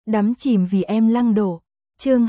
Đắm chìm vì em lăng đổ. Chương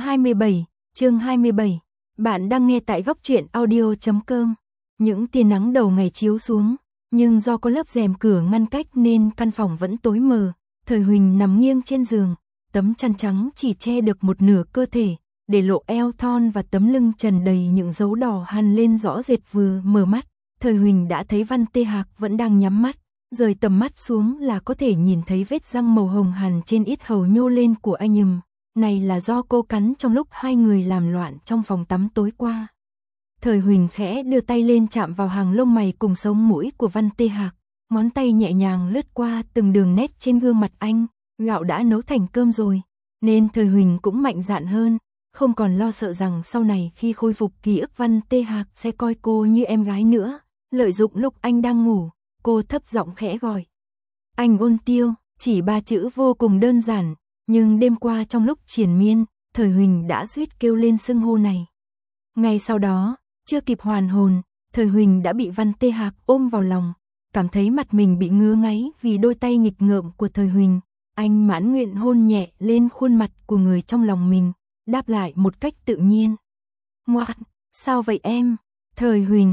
27. Bạn đang nghe tại goctruyện audio.com. Những tia nắng đầu ngày chiếu xuống, nhưng do có lớp rèm cửa ngăn cách nên căn phòng vẫn tối mờ. Thời Huỳnh nằm nghiêng trên giường, tấm chăn trắng chỉ che được một nửa cơ thể, để lộ eo thon và tấm lưng trần đầy những dấu đỏ hằn lên rõ rệt. Vừa mở mắt, Thời Huỳnh đã thấy Văn Tê Hạc vẫn đang nhắm mắt, rời tầm mắt xuống là có thể nhìn thấy vết răng màu hồng hằn trên yết hầu nhô lên của anh. Này là do cô cắn trong lúc hai người làm loạn trong phòng tắm tối qua. Thời Huỳnh khẽ đưa tay lên chạm vào hàng lông mày cùng sống mũi của Văn Tê Hạc, ngón tay nhẹ nhàng lướt qua từng đường nét trên gương mặt anh. Gạo đã nấu thành cơm rồi, nên Thời Huỳnh cũng mạnh dạn hơn, không còn lo sợ rằng sau này khi khôi phục ký ức Văn Tê Hạc sẽ coi cô như em gái nữa. Lợi dụng lúc anh đang ngủ, cô thấp giọng khẽ gọi. Anh Ôn Tiêu, chỉ 3 chữ vô cùng đơn giản, nhưng đêm qua trong lúc triền miên, Thời Huỳnh đã suýt kêu lên xưng hô này. Ngay sau đó, chưa kịp hoàn hồn, Thời Huỳnh đã bị Văn Tê Hạc ôm vào lòng, cảm thấy mặt mình bị ngứa ngáy vì đôi tay nghịch ngợm của Thời Huỳnh. Anh mãn nguyện hôn nhẹ lên khuôn mặt của người trong lòng mình, đáp lại một cách tự nhiên. Ngoan, sao vậy em? Thời Huỳnh,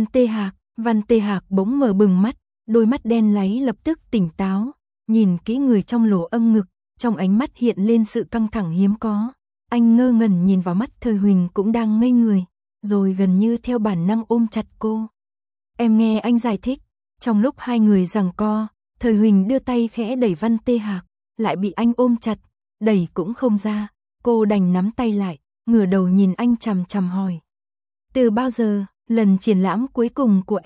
Văn Tê Hạc bỗng mở bừng mắt, đôi mắt đen láy lập tức tỉnh táo, nhìn kỹ người trong lỗ âm ngực, trong ánh mắt hiện lên sự căng thẳng hiếm có. Anh ngơ ngẩn nhìn vào mắt Thời Huỳnh cũng đang ngây người, rồi gần như theo bản năng ôm chặt cô. Em nghe anh giải thích. Trong lúc hai người giằng co, Thời Huỳnh đưa tay khẽ đẩy Văn Tê Hạc, lại bị anh ôm chặt, đẩy cũng không ra. Cô đành nắm tay lại, ngửa đầu nhìn anh chằm chằm hỏi. Từ bao giờ? Lần triển lãm cuối cùng của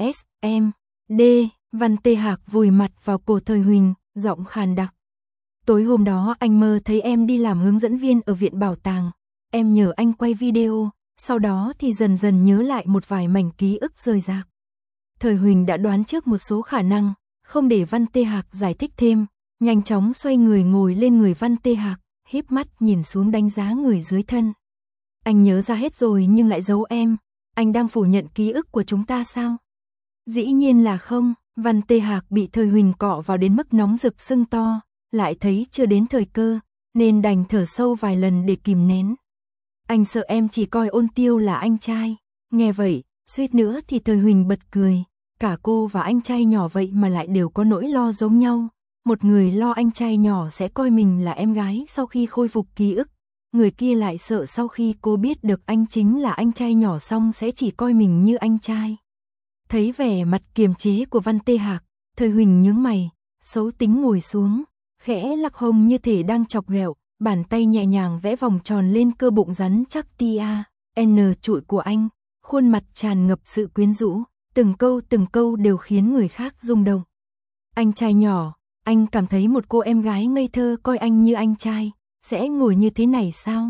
SMD. Văn Tê Hạc vùi mặt vào cổ Thời Huỳnh, giọng khàn đặc. Tối hôm đó anh mơ thấy em đi làm hướng dẫn viên ở viện bảo tàng. Em nhờ anh quay video, sau đó thì dần dần nhớ lại một vài mảnh ký ức rời rạc. Thời Huỳnh đã đoán trước một số khả năng, không để Văn Tê Hạc giải thích thêm, nhanh chóng xoay người ngồi lên người Văn Tê Hạc, híp mắt nhìn xuống đánh giá người dưới thân. Anh nhớ ra hết rồi nhưng lại giấu em. Anh đang phủ nhận ký ức của chúng ta sao? Dĩ nhiên là không. Văn Tê Hạc bị Thời Huỳnh cọ vào đến mức nóng rực sưng to, lại thấy chưa đến thời cơ, nên đành thở sâu vài lần để kìm nén. Anh sợ em chỉ coi Ôn Tiêu là anh trai. Nghe vậy, suýt nữa thì Thời Huỳnh bật cười. Cả cô và anh trai nhỏ vậy mà lại đều có nỗi lo giống nhau. Một người lo anh trai nhỏ sẽ coi mình là em gái sau khi khôi phục ký ức. Người kia lại sợ sau khi cô biết được anh chính là anh trai nhỏ xong sẽ chỉ coi mình như anh trai. Thấy vẻ mặt kiềm chế của Văn Tê Hạc, Thời Huỳnh nhướng mày, xấu tính ngồi xuống, khẽ lắc hông như thể đang chọc ghẹo, bàn tay nhẹ nhàng vẽ vòng tròn lên cơ bụng rắn chắc tia N trụi của anh, khuôn mặt tràn ngập sự quyến rũ, từng câu đều khiến người khác rung động. Anh trai nhỏ, anh cảm thấy một cô em gái ngây thơ coi anh như anh trai, sẽ ngồi như thế này sao?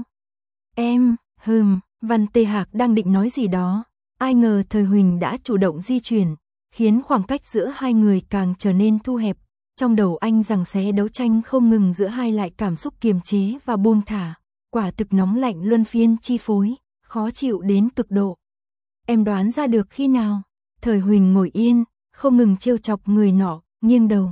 Em, Văn Tê Hạc đang định nói gì đó, ai ngờ Thời Huỳnh đã chủ động di chuyển, khiến khoảng cách giữa hai người càng trở nên thu hẹp. Trong đầu anh giằng xé đấu tranh không ngừng giữa hai lại cảm xúc kiềm chế và buông thả, quả thực nóng lạnh luân phiên chi phối, khó chịu đến cực độ. Em đoán ra được khi nào? Thời Huỳnh ngồi yên, không ngừng trêu chọc người nọ, nghiêng đầu.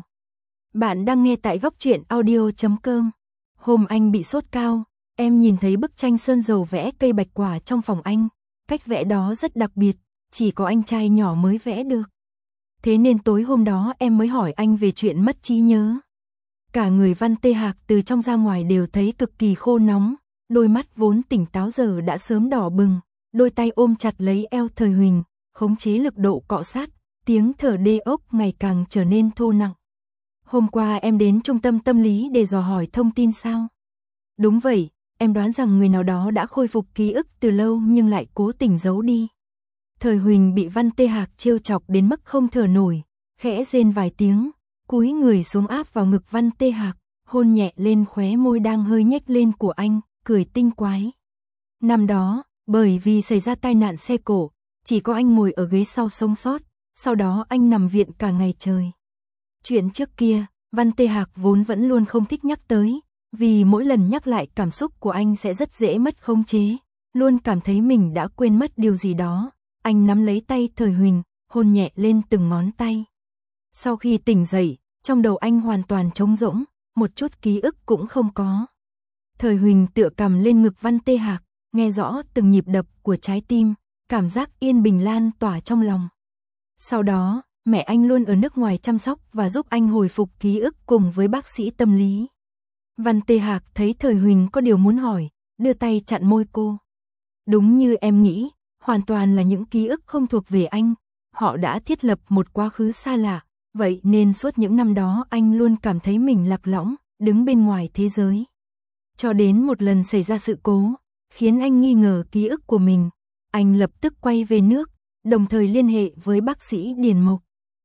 Bạn đang nghe tại goctruyện audio.com. Hôm anh bị sốt cao, em nhìn thấy bức tranh sơn dầu vẽ cây bạch quả trong phòng anh. Cách vẽ đó rất đặc biệt, chỉ có anh trai nhỏ mới vẽ được. Thế nên tối hôm đó em mới hỏi anh về chuyện mất trí nhớ. Cả người Văn Tê Hạc từ trong ra ngoài đều thấy cực kỳ khô nóng, đôi mắt vốn tỉnh táo giờ đã sớm đỏ bừng, đôi tay ôm chặt lấy eo Thời Huỳnh, khống chế lực độ cọ sát, tiếng thở đê ốc ngày càng trở nên thô nặng. Hôm qua em đến trung tâm tâm lý để dò hỏi thông tin sao? Đúng vậy, em đoán rằng người nào đó đã khôi phục ký ức từ lâu nhưng lại cố tình giấu đi. Thời Huỳnh bị Văn Tê Hạc trêu chọc đến mức không thở nổi, khẽ rên vài tiếng, cúi người xuống áp vào ngực Văn Tê Hạc, hôn nhẹ lên khóe môi đang hơi nhếch lên của anh, cười tinh quái. Năm đó, bởi vì xảy ra tai nạn xe cộ, chỉ có anh ngồi ở ghế sau sống sót, sau đó anh nằm viện cả ngày trời. Chuyện trước kia, Văn Tê Hạc vốn vẫn luôn không thích nhắc tới, vì mỗi lần nhắc lại cảm xúc của anh sẽ rất dễ mất khống chế, luôn cảm thấy mình đã quên mất điều gì đó. Anh nắm lấy tay Thời Huỳnh, hôn nhẹ lên từng ngón tay. Sau khi tỉnh dậy, trong đầu anh hoàn toàn trống rỗng, một chút ký ức cũng không có. Thời Huỳnh tựa cằm lên ngực Văn Tê Hạc, nghe rõ từng nhịp đập của trái tim, cảm giác yên bình lan tỏa trong lòng. Sau đó, mẹ anh luôn ở nước ngoài chăm sóc và giúp anh hồi phục ký ức cùng với bác sĩ tâm lý. Văn Tê Hạc thấy Thời Huỳnh có điều muốn hỏi, đưa tay chặn môi cô. Đúng như em nghĩ, hoàn toàn là những ký ức không thuộc về anh. Họ đã thiết lập một quá khứ xa lạ, vậy nên suốt những năm đó anh luôn cảm thấy mình lạc lõng, đứng bên ngoài thế giới. Cho đến một lần xảy ra sự cố, khiến anh nghi ngờ ký ức của mình. Anh lập tức quay về nước, đồng thời liên hệ với bác sĩ Điền Mộc.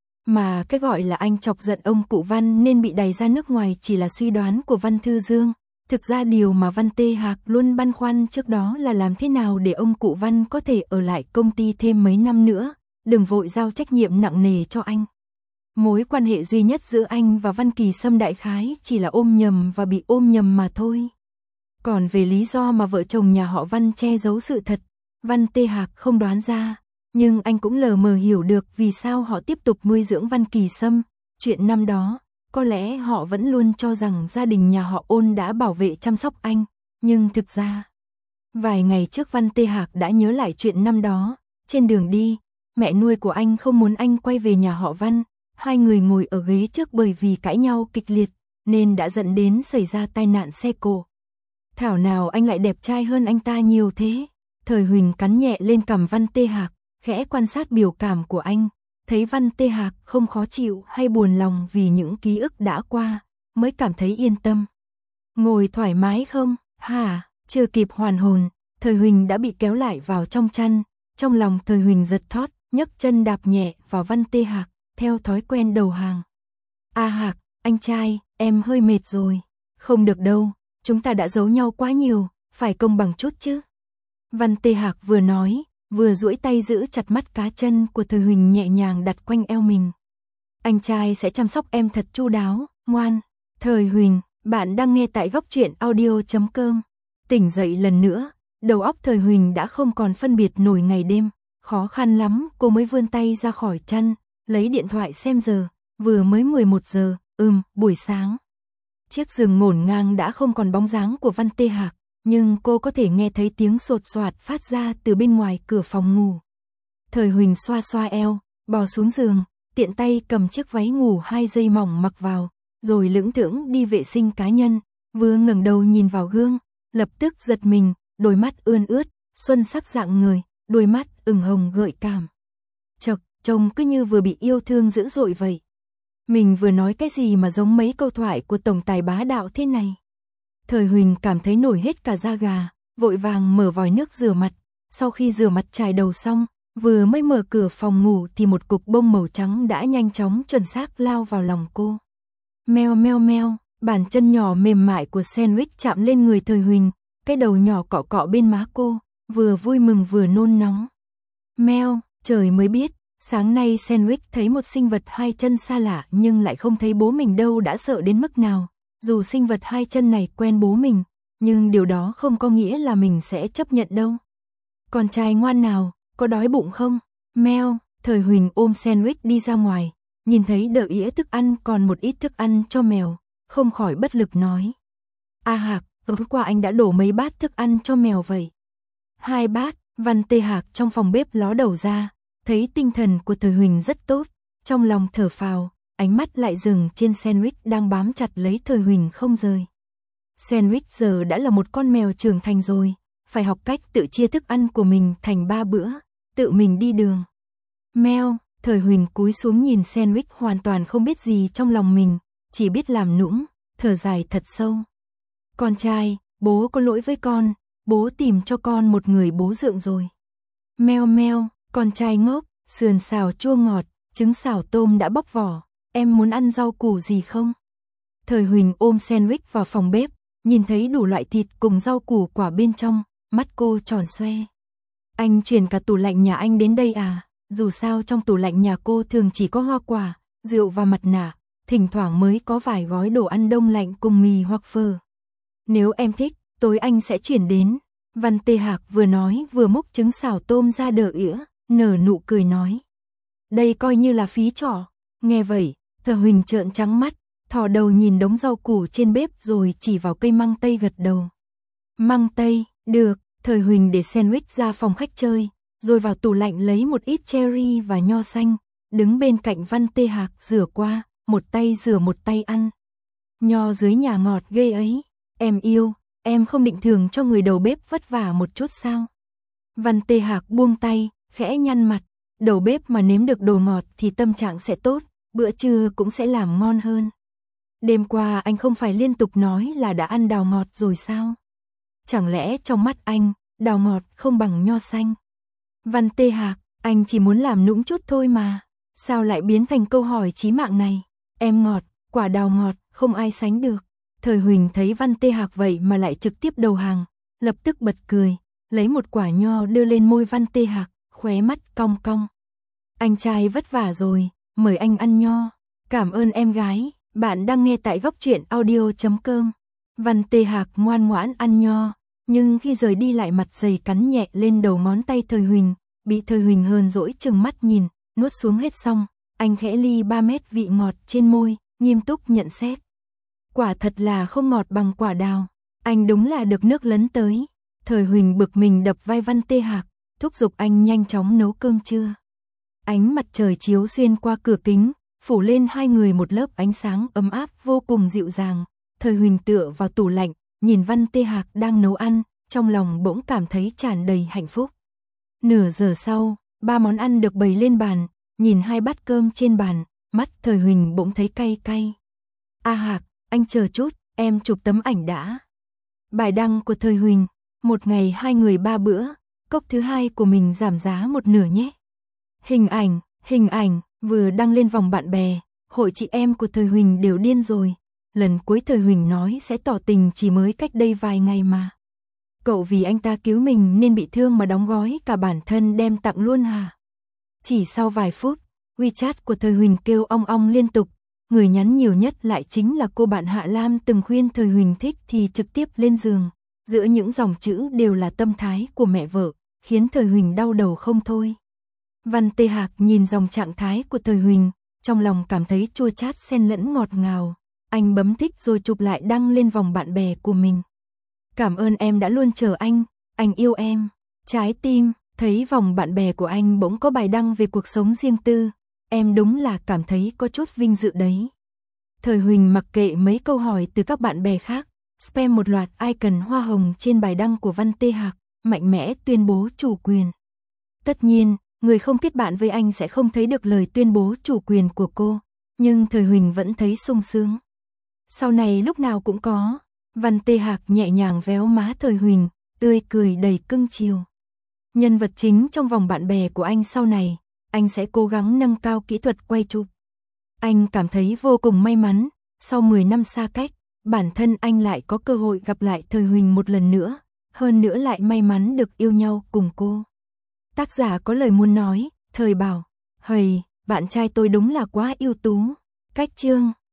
Mà cái gọi là anh chọc giận ông cụ Văn nên bị đày ra nước ngoài chỉ là suy đoán của Văn Thư Dương. Thực ra điều mà Văn Tê Hạc luôn băn khoăn trước đó là làm thế nào để ông cụ Văn có thể ở lại công ty thêm mấy năm nữa, đừng vội giao trách nhiệm nặng nề cho anh. Mối quan hệ duy nhất giữa anh và Văn Kỳ Sâm đại khái chỉ là ôm nhầm và bị ôm nhầm mà thôi. Còn về lý do mà vợ chồng nhà họ Văn che giấu sự thật, Văn Tê Hạc không đoán ra, nhưng anh cũng lờ mờ hiểu được vì sao họ tiếp tục nuôi dưỡng Văn Kỳ Sâm. Chuyện năm đó, có lẽ họ vẫn luôn cho rằng gia đình nhà họ Ôn đã bảo vệ chăm sóc anh, nhưng thực ra, vài ngày trước Văn Tê Hạc đã nhớ lại chuyện năm đó. Trên đường đi, mẹ nuôi của anh không muốn anh quay về nhà họ Văn, hai người ngồi ở ghế trước bởi vì cãi nhau kịch liệt, nên đã dẫn đến xảy ra tai nạn xe cộ. Thảo nào anh lại đẹp trai hơn anh ta nhiều thế. Thời Huỳnh cắn nhẹ lên cằm Văn Tê Hạc, khẽ quan sát biểu cảm của anh, thấy Văn Tê Hạc không khó chịu hay buồn lòng vì những ký ức đã qua, mới cảm thấy yên tâm. Ngồi thoải mái không? Hả? Chưa kịp hoàn hồn, Thời Huỳnh đã bị kéo lại vào trong chăn, trong lòng Thời Huỳnh giật thót, nhấc chân đạp nhẹ vào Văn Tê Hạc, theo thói quen đầu hàng. A Hạc, anh trai, em hơi mệt rồi. Không được đâu, chúng ta đã giấu nhau quá nhiều, phải công bằng chút chứ. Văn Tê Hạc vừa nói, vừa duỗi tay giữ chặt mắt cá chân của Thời Huỳnh nhẹ nhàng đặt quanh eo mình. Anh trai sẽ chăm sóc em thật chu đáo, ngoan. Thời Huỳnh, bạn đang nghe tại góc truyện audio.com. Tỉnh dậy lần nữa, đầu óc Thời Huỳnh đã không còn phân biệt nổi ngày đêm. Khó khăn lắm cô mới vươn tay ra khỏi chăn, lấy điện thoại xem giờ, vừa mới 11 giờ, buổi sáng. Chiếc giường ngổn ngang đã không còn bóng dáng của Văn Tê Hạc, nhưng cô có thể nghe thấy tiếng sột soạt phát ra từ bên ngoài cửa phòng ngủ. Thời Huỳnh xoa xoa eo, bò xuống giường, tiện tay cầm chiếc váy ngủ 2 giây mỏng mặc vào, rồi lững thững đi vệ sinh cá nhân, vừa ngẩng đầu nhìn vào gương, lập tức giật mình, đôi mắt ươn ướt, xuân sắc dạng người, đôi mắt ửng hồng gợi cảm. Chật, trông cứ như vừa bị yêu thương dữ dội vậy. Mình vừa nói cái gì mà giống mấy câu thoại của tổng tài bá đạo thế này. Thời Huỳnh cảm thấy nổi hết cả da gà, vội vàng mở vòi nước rửa mặt. Sau khi rửa mặt chải đầu xong, vừa mới mở cửa phòng ngủ thì một cục bông màu trắng đã nhanh chóng chuẩn xác lao vào lòng cô. Meo meo meo, bàn chân nhỏ mềm mại của Sandwich chạm lên người Thời Huỳnh, cái đầu nhỏ cọ cọ bên má cô, vừa vui mừng vừa nôn nóng. Meo, trời mới biết, sáng nay Sandwich thấy một sinh vật 2 chân xa lạ nhưng lại không thấy bố mình đâu đã sợ đến mức nào. Dù sinh vật 2 chân này quen bố mình, nhưng điều đó không có nghĩa là mình sẽ chấp nhận đâu. Con trai ngoan nào, có đói bụng không? Meo, Thời Huỳnh ôm Sandwich đi ra ngoài, nhìn thấy đỡ ĩa thức ăn còn một ít thức ăn cho mèo, không khỏi bất lực nói. A Hạc, tối qua anh đã đổ mấy bát thức ăn cho mèo vậy? 2 bát, Văn Tê Hạc trong phòng bếp ló đầu ra, thấy tinh thần của Thời Huỳnh rất tốt, trong lòng thở phào, ánh mắt lại dừng trên Sandwich đang bám chặt lấy Thời Huỳnh không rời. Sandwich giờ đã là một con mèo trưởng thành rồi, phải học cách tự chia thức ăn của mình thành 3 bữa, tự mình đi đường. Meo, Thời Huỳnh cúi xuống nhìn Sandwich hoàn toàn không biết gì trong lòng mình, chỉ biết làm nũng, thở dài thật sâu. Con trai, bố có lỗi với con, bố tìm cho con một người bố dượng rồi. Meo meo, con trai ngốc, sườn xào chua ngọt, trứng xào tôm đã bóc vỏ, em muốn ăn rau củ gì không? Thời Huỳnh ôm Sandwich vào phòng bếp, nhìn thấy đủ loại thịt cùng rau củ quả bên trong, mắt cô tròn xoe. Anh chuyển cả tủ lạnh nhà anh đến đây à? Dù sao trong tủ lạnh nhà cô thường chỉ có hoa quả, rượu và mặt nạ, thỉnh thoảng mới có vài gói đồ ăn đông lạnh cùng mì hoặc phở. Nếu em thích, tối anh sẽ chuyển đến. Văn Tê Hạc vừa nói vừa múc trứng xào tôm ra đỡ ỉa, nở nụ cười nói. Đây coi như là phí trỏ. Nghe vậy, Thời Huỳnh trợn trắng mắt, thò đầu nhìn đống rau củ trên bếp rồi chỉ vào cây măng tây gật đầu. Măng tây, được, Thời Huỳnh để sandwich ra phòng khách chơi, rồi vào tủ lạnh lấy một ít cherry và nho xanh, đứng bên cạnh Văn Tê Hạc rửa qua, một tay rửa một tay ăn. Nho dưới nhà ngọt ghê ấy, em yêu, em không định thưởng cho người đầu bếp vất vả một chút sao? Văn Tê Hạc buông tay, khẽ nhăn mặt, đầu bếp mà nếm được đồ ngọt thì tâm trạng sẽ tốt, bữa trưa cũng sẽ làm ngon hơn. Đêm qua anh không phải liên tục nói là đã ăn đào ngọt rồi sao? Chẳng lẽ trong mắt anh, đào ngọt không bằng nho xanh? Văn Tê Hạc, anh chỉ muốn làm nũng chút thôi mà, sao lại biến thành câu hỏi chí mạng này? Em ngọt, quả đào ngọt, không ai sánh được. Thời Huỳnh thấy Văn Tê Hạc vậy mà lại trực tiếp đầu hàng, lập tức bật cười, lấy một quả nho đưa lên môi Văn Tê Hạc, khóe mắt cong cong. Anh trai vất vả rồi, mời anh ăn nho. Cảm ơn em gái, bạn đang nghe tại góc truyện audio.com. Văn Tê Hạc ngoan ngoãn ăn nho, nhưng khi rời đi lại mặt dày cắn nhẹ lên đầu ngón tay Thời Huỳnh, bị Thời Huỳnh hờn dỗi chừng mắt nhìn, nuốt xuống hết xong, anh khẽ ly 3 mét vị ngọt trên môi, nghiêm túc nhận xét. Quả thật là không ngọt bằng quả đào, anh đúng là được nước lấn tới. Thời Huỳnh bực mình đập vai Văn Tê Hạc, thúc giục anh nhanh chóng nấu cơm trưa. Ánh mặt trời chiếu xuyên qua cửa kính, phủ lên hai người một lớp ánh sáng ấm áp vô cùng dịu dàng. Thời Huỳnh tựa vào tủ lạnh, nhìn Văn Tê Hạc đang nấu ăn, trong lòng bỗng cảm thấy tràn đầy hạnh phúc. Nửa giờ sau, 3 món ăn được bày lên bàn, nhìn 2 bát cơm trên bàn, mắt Thời Huỳnh bỗng thấy cay cay. A Hạc, anh chờ chút, em chụp tấm ảnh đã. Bài đăng của Thời Huỳnh, một ngày 2 người 3 bữa, cốc thứ 2 của mình giảm giá 1/2 nhé. Hình ảnh, vừa đăng lên vòng bạn bè, hội chị em của Thời Huỳnh đều điên rồi. Lần cuối Thời Huỳnh nói sẽ tỏ tình chỉ mới cách đây vài ngày mà. Cậu vì anh ta cứu mình nên bị thương mà đóng gói cả bản thân đem tặng luôn hả? Chỉ sau vài phút, WeChat của Thời Huỳnh kêu ong ong liên tục. Người nhắn nhiều nhất lại chính là cô bạn Hạ Lam từng khuyên Thời Huỳnh thích thì trực tiếp lên giường. Giữa những dòng chữ đều là tâm thái của mẹ vợ, khiến Thời Huỳnh đau đầu không thôi. Văn Tê Hạc nhìn dòng trạng thái của Thời Huỳnh, trong lòng cảm thấy chua chát xen lẫn ngọt ngào. Anh bấm thích rồi chụp lại đăng lên vòng bạn bè của mình. Cảm ơn em đã luôn chờ anh yêu em. Trái tim, thấy vòng bạn bè của anh bỗng có bài đăng về cuộc sống riêng tư. Em đúng là cảm thấy có chút vinh dự đấy. Thời Huỳnh mặc kệ mấy câu hỏi từ các bạn bè khác, spam một loạt icon hoa hồng trên bài đăng của Văn Tê Hạc, mạnh mẽ tuyên bố chủ quyền. Tất nhiên, người không kết bạn với anh sẽ không thấy được lời tuyên bố chủ quyền của cô, nhưng Thời Huỳnh vẫn thấy sung sướng. Sau này lúc nào cũng có. Văn Tê Hạc nhẹ nhàng véo má Thời Huỳnh, tươi cười đầy cưng chiều. Nhân vật chính trong vòng bạn bè của anh sau này, anh sẽ cố gắng nâng cao kỹ thuật quay chụp. Anh cảm thấy vô cùng may mắn, sau 10 năm xa cách, bản thân anh lại có cơ hội gặp lại Thời Huỳnh một lần nữa, hơn nữa lại may mắn được yêu nhau cùng cô. Tác giả có lời muốn nói, Thời bảo, hầy, bạn trai tôi đúng là quá ưu tú. Cách chương